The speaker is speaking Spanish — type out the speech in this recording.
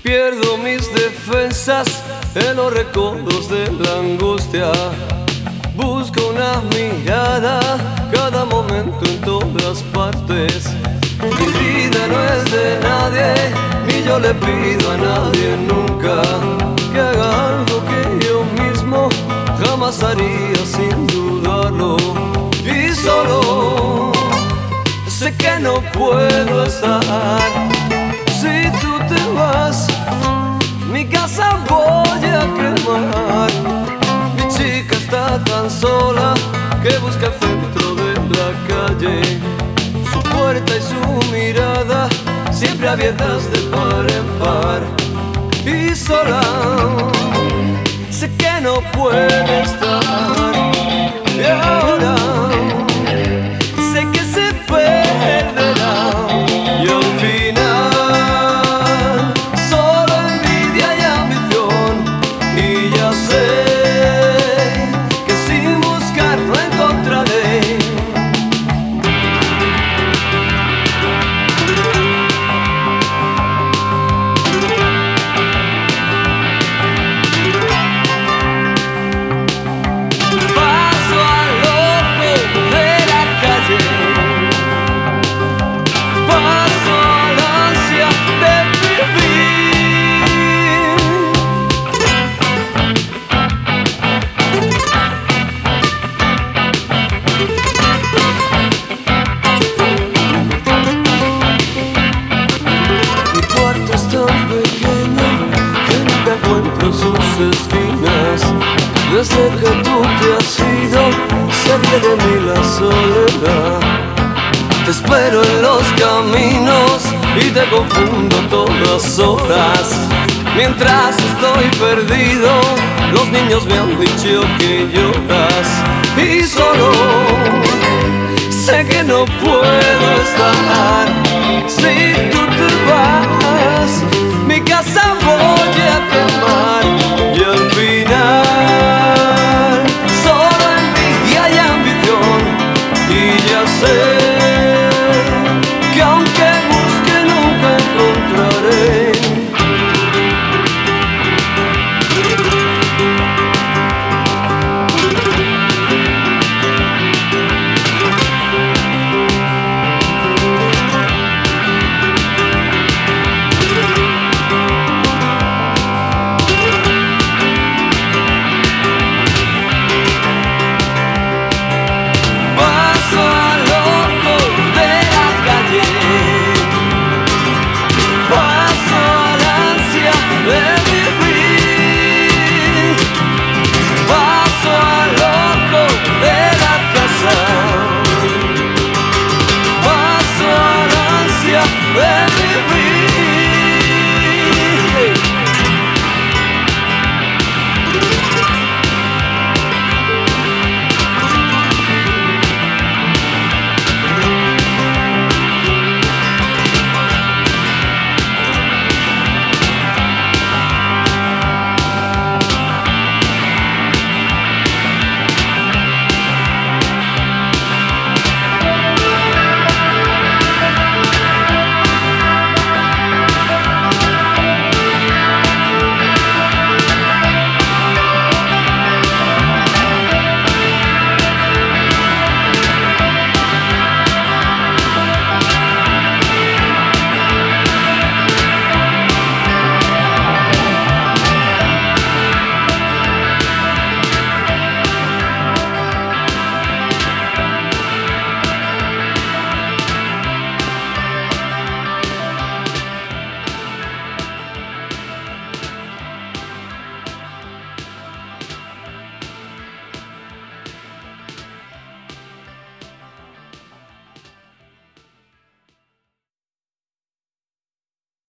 Pierdo mis defensas en los recodos de la angustia. Busco una mirada cada momento en todas partes. Mi vida no es de nadie, ni yo le pido a nadie nunca que haga algo que yo mismo jamás haría sin dudarlo. Y solo sé que no puedo estar si tú te vas. Mi casa voy a quemar. Mi chica está tan sola que busca el centro de la calle. Su puerta y su mirada siempre abiertas de par en par. Y sola sé que no puede estar. Y ahora sé que se perderá. Y al final solo envidia y ambición. Y ya sé que sin buscar lo encontraré. Desde que tú te has ido, se ríe de mí la soledad. Te espero en los caminos y te confundo todas horas. Mientras estoy perdido, los niños me han dicho que lloras. Y solo sé que no puedo estar si tú te vas.